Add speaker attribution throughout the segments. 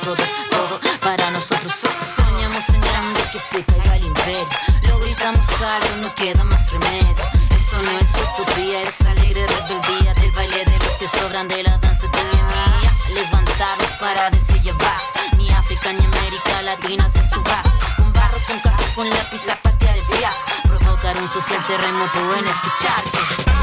Speaker 1: todos, todo para nosotros. Soñamos en grande, que se caiga el imperio. Lo gritamos alto, no queda más remedio. Esto no es utopía, es alegre rebeldía del baile de los que sobran de la danza de Nehemia. Levantarnos para decir ya basta. Ni África ni América Latina se suba. Con barro, con casco, con lápiz a patear el fiasco. Provocar un social terremoto en este charco.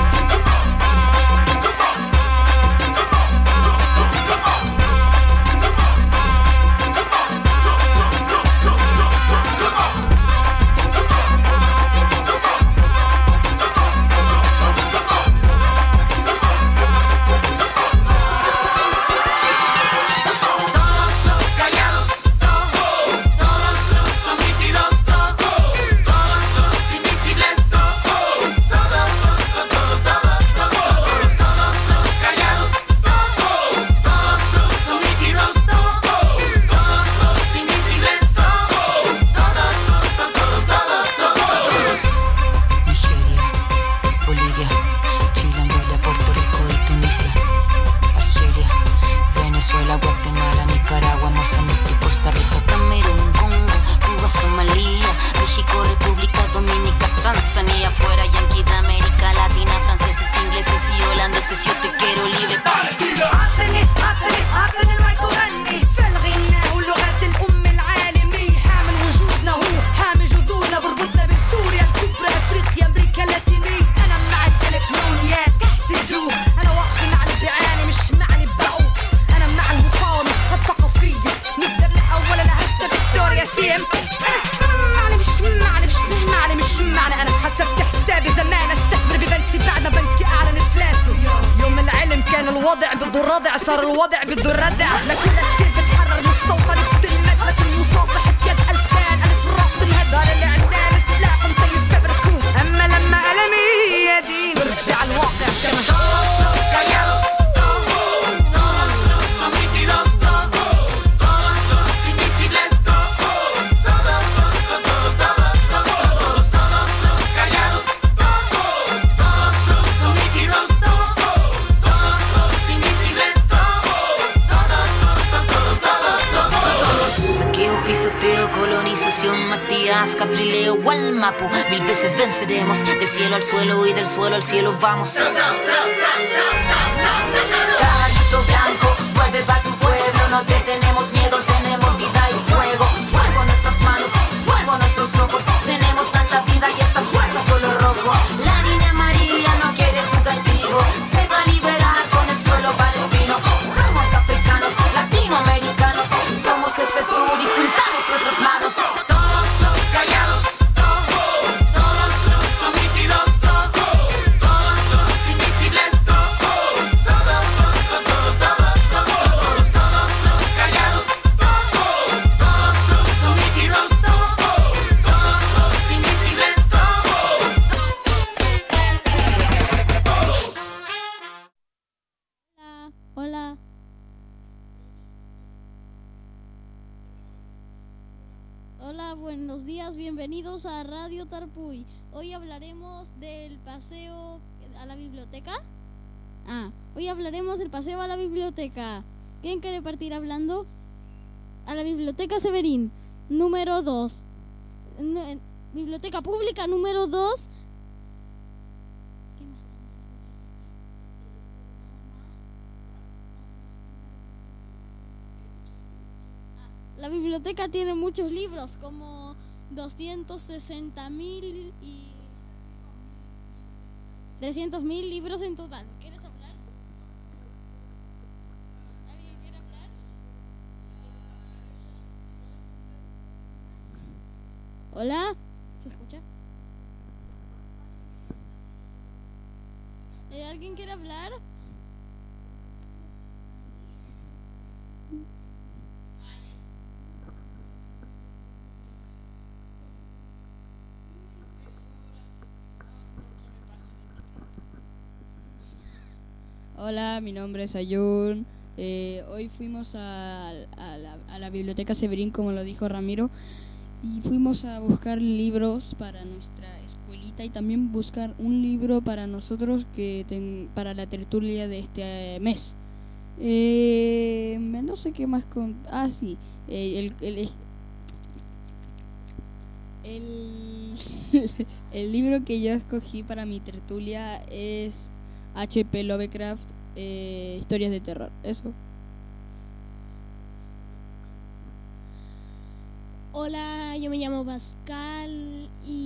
Speaker 2: الوضع بده الردع صار الوضع بده الردع لكل كتير بتحرر مستوطن بتلمت لكل مصافح بيد ألف كان ألف الرق بالهدار اللي عندنا سلاح مطيب في بركوت أما لما ألمي يدين برجع الواقع كما todos los callados todos los omitidos todos los invisibles todos los callados todos los omitidos
Speaker 1: pisoteo, colonización, Matías, Catrileo, Gualmapu. 1000 veces venceremos, del cielo al suelo y del suelo al cielo vamos. Caballito blanco, vuelve pa' tu pueblo, no te tenemos miedo, tenemos vida y fuego. Fuego en nuestras manos, fuego en nuestros ojos, tenemos tanta vida y esta fuerza color rojo. La niña María no quiere tu castigo, se va a liberar con el suelo palestino. Somos africanos, latinoamericanos, somos este sur y juntamos nuestras manos. Todos los callados, todos los omitidos, todos los invisibles, todos los callados, todos los omitidos, todos los invisibles,
Speaker 3: Hola. Hola, buenos días, bienvenidos a Radio Tarpuy. Hoy hablaremos del paseo a la biblioteca. Hoy hablaremos del paseo a la biblioteca. ¿Quién quiere partir hablando? A la Biblioteca Severín, número 2. Biblioteca Pública número 2. ¿Qué más? La biblioteca tiene muchos libros, como 260.000 y 300.000 libros en total. ¿Quieres hablar? ¿Alguien quiere hablar? ¿Hola? ¿Se escucha? ¿Alguien quiere hablar?
Speaker 4: Hola, mi nombre es Ayun. Hoy fuimos a la Biblioteca Severín, como lo dijo Ramiro, y fuimos a buscar libros para nuestra escuelita y también buscar un libro para nosotros para la tertulia de este mes. No sé qué más con... Ah, sí. El, el libro que yo escogí para mi tertulia es H.P. Lovecraft, Historias de terror. Eso.
Speaker 5: Hola, yo me llamo Pascal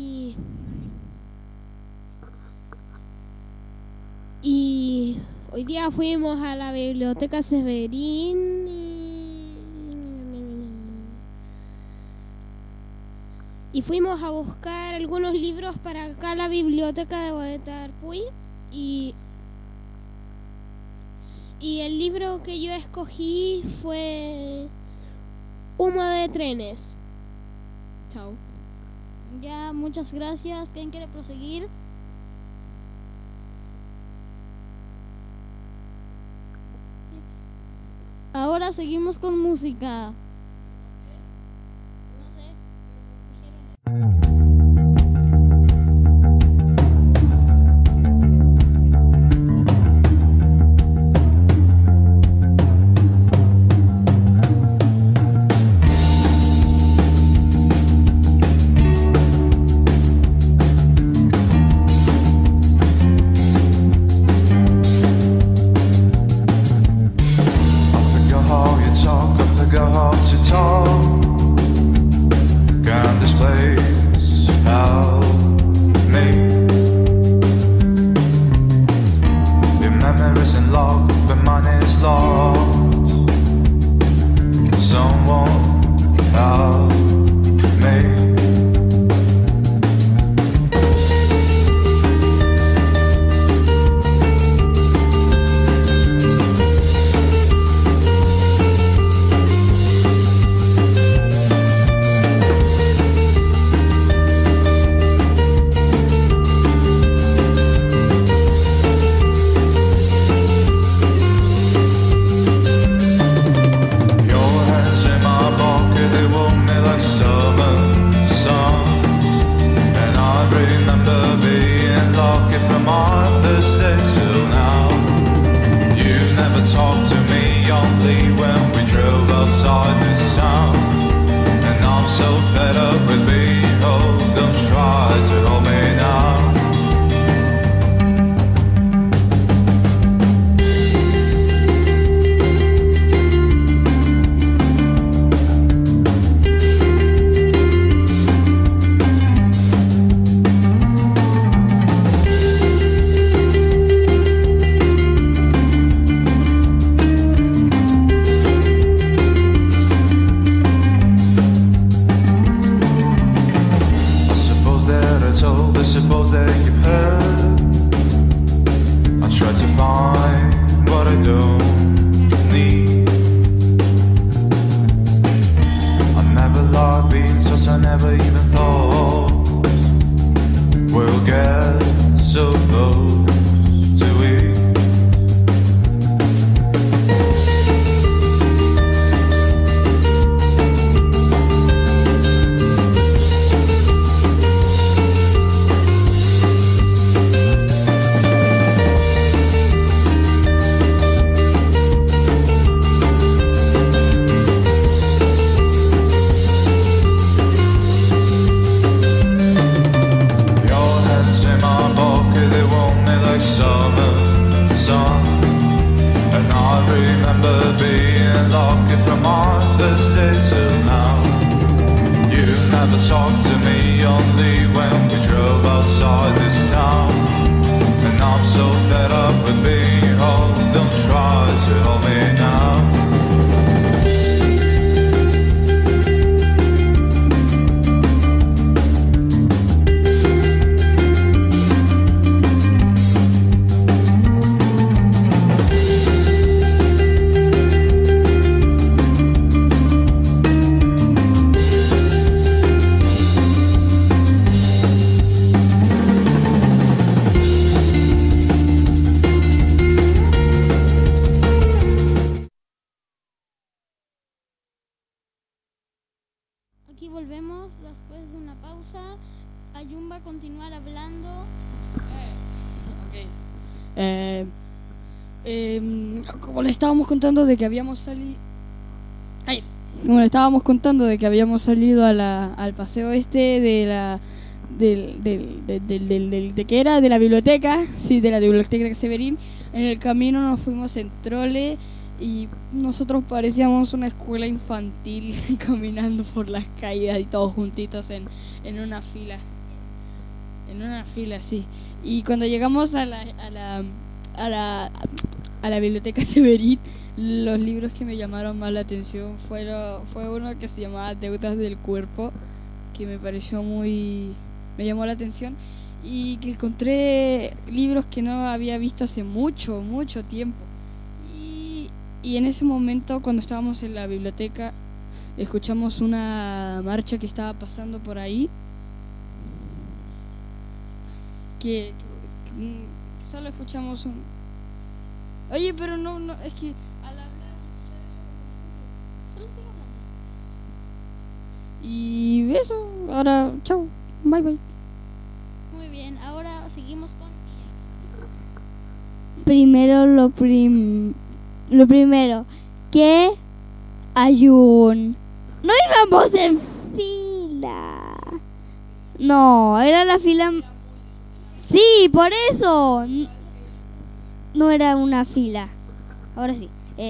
Speaker 5: y hoy día fuimos a la biblioteca Severín y fuimos a buscar algunos libros para acá a la biblioteca de Guatarpuy y el libro que yo escogí fue Humo de trenes. Chao.
Speaker 3: Ya, muchas gracias. ¿Quién quiere proseguir? Ahora seguimos con música. No sé. Aquí volvemos después de una pausa. Ayun va a continuar hablando.
Speaker 4: Como le estábamos contando de que habíamos salido... Como le estábamos contando de que habíamos salido al paseo de que era de la biblioteca, sí, de la biblioteca Severín. En el camino nos fuimos en trole y nosotros parecíamos una escuela infantil caminando por las calles y todos juntitos en una fila. En una fila, sí. Y cuando llegamos a la biblioteca Severín, los libros que me llamaron más la atención fue uno que se llamaba Deudas del Cuerpo, que me llamó la atención, y que encontré libros que no había visto hace mucho tiempo. Y en ese momento, cuando estábamos en la biblioteca, escuchamos una marcha que estaba pasando por ahí, que solo escuchamos un... Oye, pero no, es que al hablar, solo sigo hablando. Y eso, ahora, chao, bye.
Speaker 3: Muy bien, ahora seguimos con Ias.
Speaker 5: Primero lo primero, que Ayun. No íbamos en fila. No, era la fila... Sí, por eso. No era una fila. Ahora sí.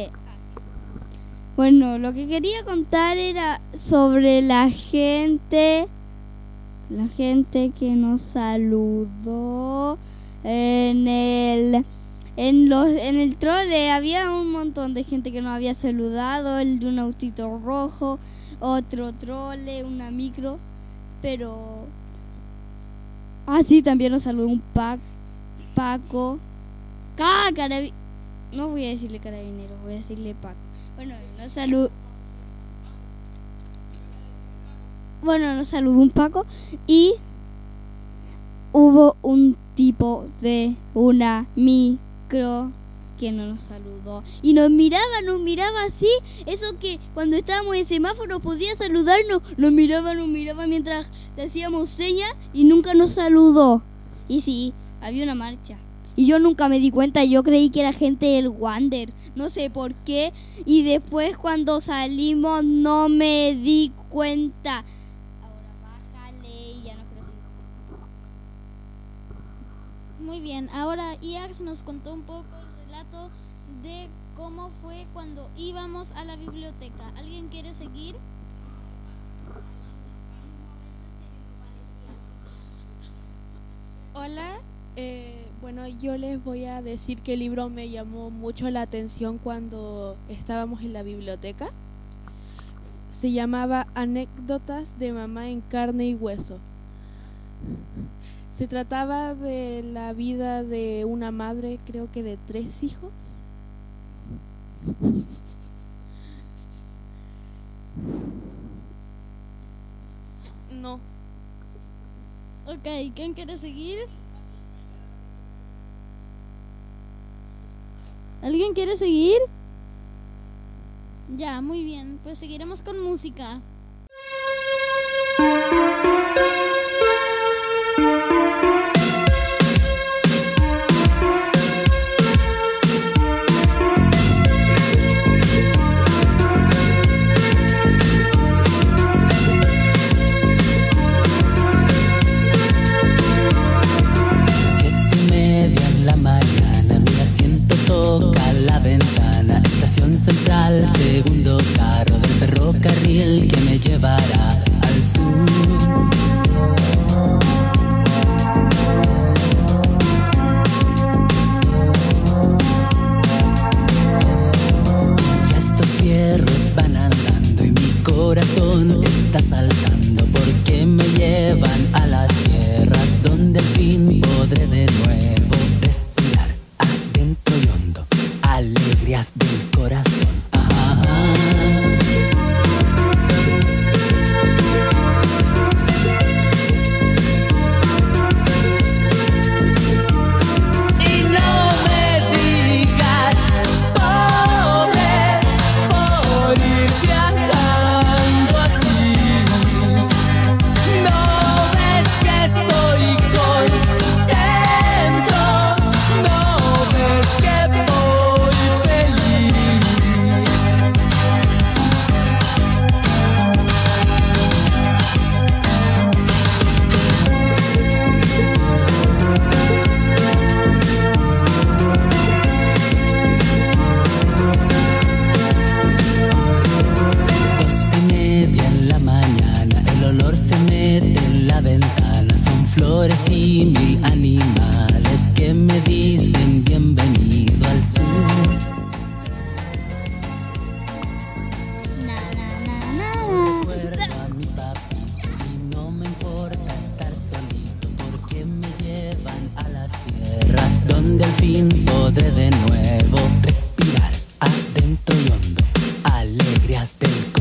Speaker 5: Bueno, lo que quería contar era sobre la gente que nos saludó en el trole. Había un montón de gente que nos había saludado, el de un autito rojo, otro trole, una micro, pero sí, también nos saludó un Paco. No voy a decirle carabinero, voy a decirle Paco. Nos saludó un Paco y hubo un tipo de una micro que no nos saludó y nos miraba así, eso que cuando estábamos en semáforo podía saludarnos, nos miraba mientras le hacíamos señas y nunca nos saludó. Y sí, había una marcha y yo nunca me di cuenta, yo creí que era gente del Wander, no sé por qué, y después cuando salimos no me di cuenta. Ahora bájale y ya no creo.
Speaker 3: Muy bien, ahora Iax nos contó un poco el relato de cómo fue cuando íbamos a la biblioteca. ¿Alguien quiere seguir?
Speaker 6: Hola, bueno, yo les voy a decir que el libro me llamó mucho la atención cuando estábamos en la biblioteca. Se llamaba Anécdotas de mamá en carne y hueso. Se trataba de la vida de una madre, creo que de 3 hijos. No.
Speaker 3: Ok, ¿quién quiere seguir? ¿Alguien quiere seguir? Ya, muy bien, pues seguiremos con música.
Speaker 7: Central, segundo carro del ferrocarril que me llevará al sur. Ya estos fierros van andando y mi corazón está saltando porque me llevan a las tierras donde al fin podré de nuevo respirar adentro y hondo alegrías del corazón.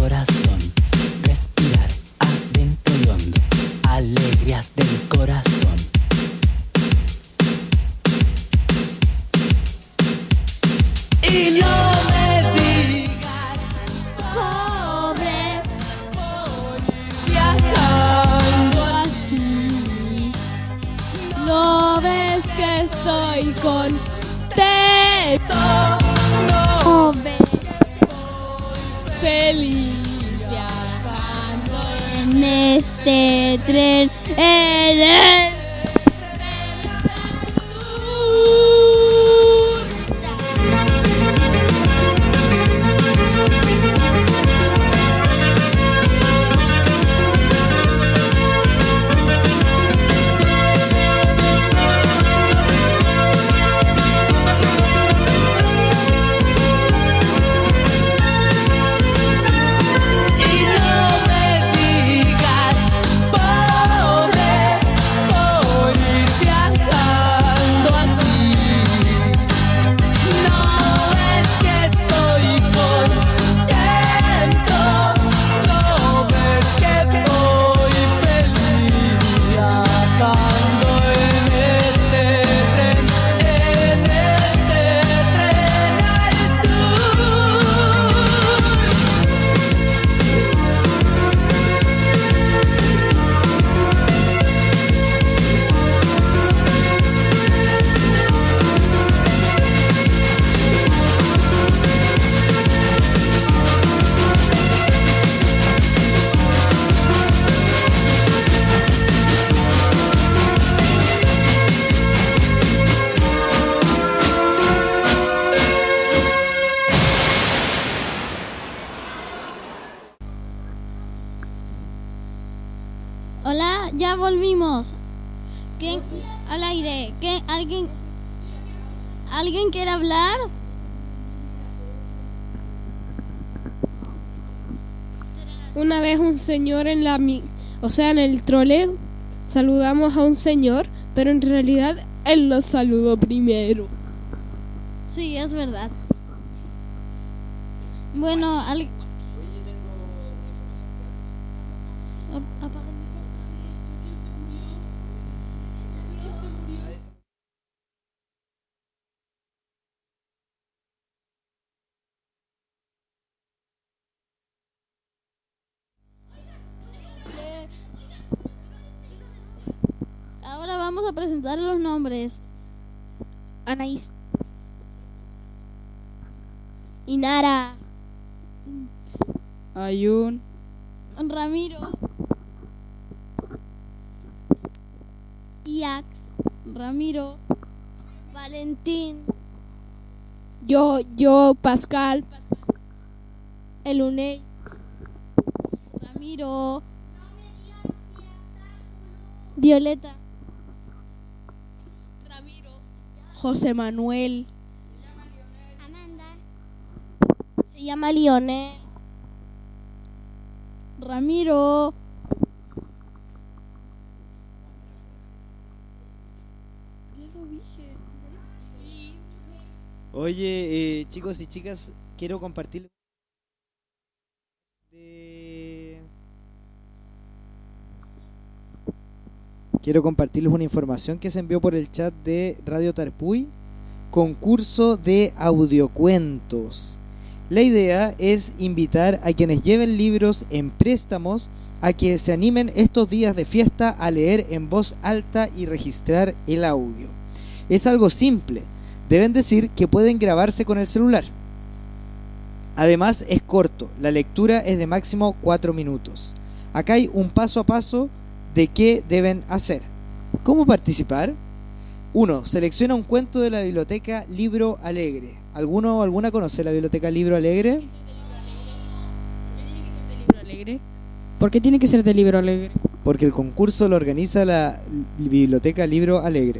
Speaker 7: corazón, respirar adentro y hondo, alegrías del corazón. Y no me digas
Speaker 3: Pobre,
Speaker 7: viajando
Speaker 3: así. ¿No ves que estoy contento? ¿No ves? Feliz viajando
Speaker 5: En este tren, en el
Speaker 7: y no me digas pobre por ir viajando así. No es que estoy contento, no ves que voy feliz viajando en este tren al sur.
Speaker 3: Hola, ya volvimos. ¿Quién? Al aire. ¿Alguien quiere hablar?
Speaker 6: Una vez un señor en en el troleo, saludamos a un señor, pero en realidad él nos saludó primero.
Speaker 3: Sí, es verdad. Bueno, apaga el Ahora vamos a presentar los nombres.
Speaker 6: Anaís.
Speaker 5: Inara,
Speaker 4: Ayun,
Speaker 3: Ramiro,
Speaker 5: Iax,
Speaker 3: Ramiro,
Speaker 5: Valentín,
Speaker 6: Yo, Pascal.
Speaker 5: Eluney,
Speaker 3: Ramiro,
Speaker 5: Violeta,
Speaker 6: José Manuel.
Speaker 5: Amanda, se llama Lionel,
Speaker 3: Ramiro,
Speaker 8: Oye, chicos y chicas, quiero compartir quiero compartirles una información que se envió por el chat de Radio Tarpuy, concurso de audiocuentos. La idea es invitar a quienes lleven libros en préstamos a que se animen estos días de fiesta a leer en voz alta y registrar el audio. Es algo simple, deben decir que pueden grabarse con el celular. Además es corto, la lectura es de máximo 4 minutos. Acá hay un paso a paso de qué deben hacer. ¿Cómo participar? 1. Selecciona un cuento de la biblioteca Libro Alegre. ¿Alguno o alguna conoce la biblioteca Libro Alegre?
Speaker 4: ¿Por qué tiene que ser de libro alegre?
Speaker 8: Porque el concurso lo organiza la biblioteca Libro Alegre.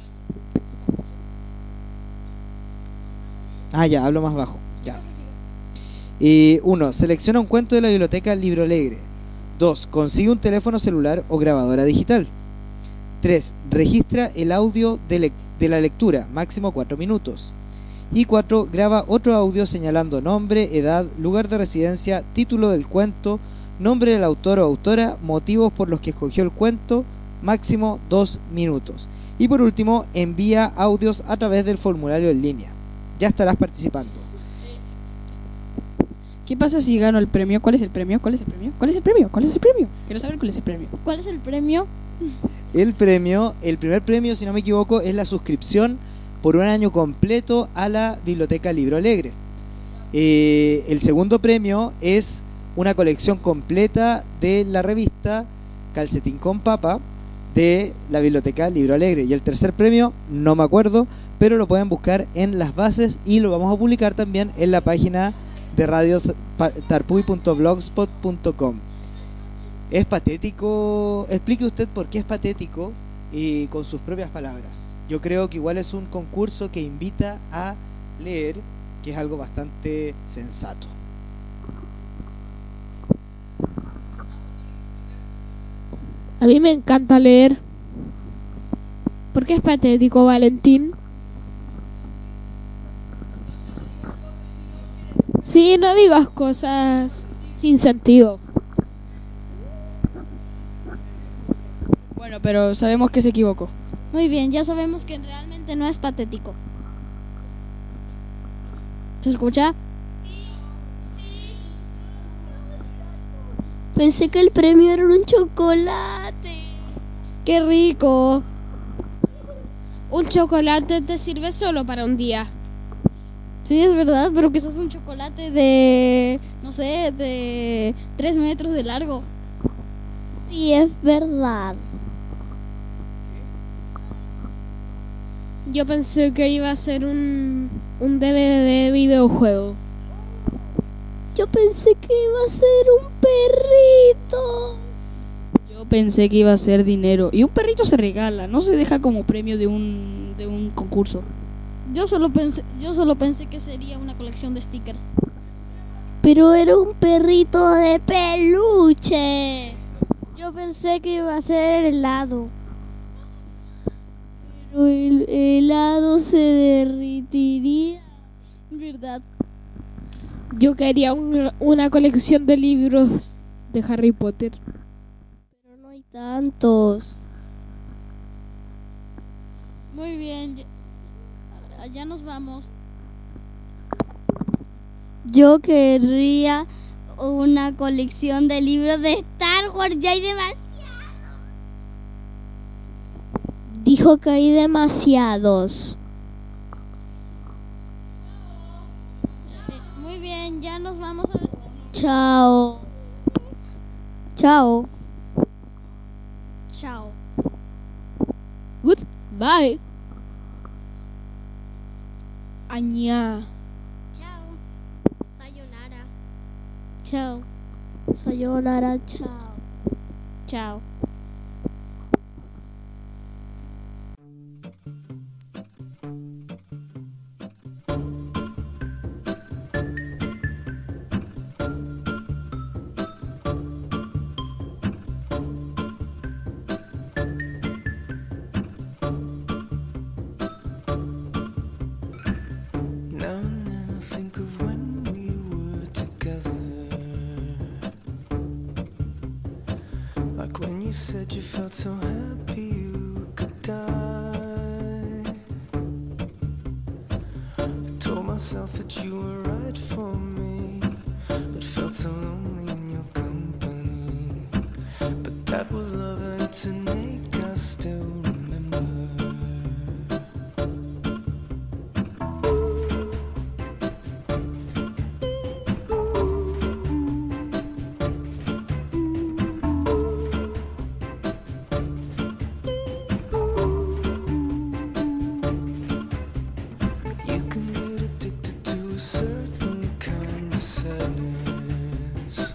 Speaker 8: Ah, ya, hablo más bajo. Ya. 1. Selecciona un cuento de la biblioteca Libro Alegre. 2. Consigue un teléfono celular o grabadora digital. 3. Registra el audio de la lectura, máximo 4 minutos. Y 4. Graba otro audio señalando nombre, edad, lugar de residencia, título del cuento, nombre del autor o autora, motivos por los que escogió el cuento, máximo 2 minutos. Y por último, envía audios a través del formulario en línea. Ya estarás participando.
Speaker 4: ¿Qué pasa si gano el premio? ¿Cuál es el premio? ¿Cuál es el premio? ¿Cuál es el premio? ¿Cuál es el premio? Quiero saber cuál es el premio.
Speaker 3: ¿Cuál es el premio?
Speaker 8: El primer premio, si no me equivoco, es la suscripción por un año completo a la Biblioteca Libro Alegre. El segundo premio es una colección completa de la revista Calcetín con Papa de la Biblioteca Libro Alegre. Y el tercer premio, no me acuerdo, pero lo pueden buscar en las bases y lo vamos a publicar también en la página de radiotarpuy.blogspot.com. Es patético. Explique usted por qué es patético y con sus propias palabras. Yo creo que igual es un concurso que invita a leer, que es algo bastante sensato.
Speaker 6: A mí me encanta leer. ¿Por qué es patético, Valentín? Sí, no digas cosas sin sentido.
Speaker 4: Bueno, pero sabemos que se equivocó.
Speaker 3: Muy bien, ya sabemos que realmente no es patético. ¿Se escucha?
Speaker 5: Pensé que el premio era un chocolate.
Speaker 3: ¡Qué rico!
Speaker 6: Un chocolate te sirve solo para un día.
Speaker 3: Sí, es verdad, pero quizás un chocolate de, no sé, de 3 metros de largo.
Speaker 5: Sí, es verdad.
Speaker 6: Yo pensé que iba a ser un DVD de videojuego.
Speaker 5: Yo pensé que iba a ser un perrito.
Speaker 4: Yo pensé que iba a ser dinero. Y un perrito se regala, no se deja como premio de un concurso.
Speaker 3: Yo solo pensé que sería una colección de stickers.
Speaker 5: Pero era un perrito de peluche.
Speaker 9: Yo pensé que iba a ser helado.
Speaker 5: Pero el helado se derritiría.
Speaker 3: ¿Verdad?
Speaker 6: Yo quería una colección de libros de Harry Potter.
Speaker 5: Pero no hay tantos.
Speaker 3: Muy bien. Ya nos vamos.
Speaker 5: Yo querría una colección de libros de Star Wars. Ya hay demasiados. Dijo que hay demasiados.
Speaker 3: Muy bien, ya nos vamos a despedir.
Speaker 5: Chao. Chao.
Speaker 3: Chao.
Speaker 6: Goodbye. Añá.
Speaker 5: Chao. Sayonara.
Speaker 3: Chao.
Speaker 5: Sayonara. Chao.
Speaker 3: Chao.
Speaker 10: Now and then I think of when we were together, like when you said you felt so happy you could die. I told myself that you were right for me, but felt so lonely in your company. But that was love and to make us still remember. You can get addicted to a certain kind of sadness,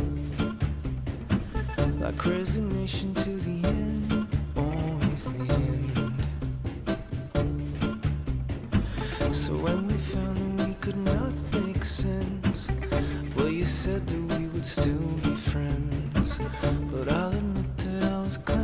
Speaker 10: like resignation to the end, always the end. So when we found that we could not make sense, well, you said that we would still be friends, but I'll admit that I was glad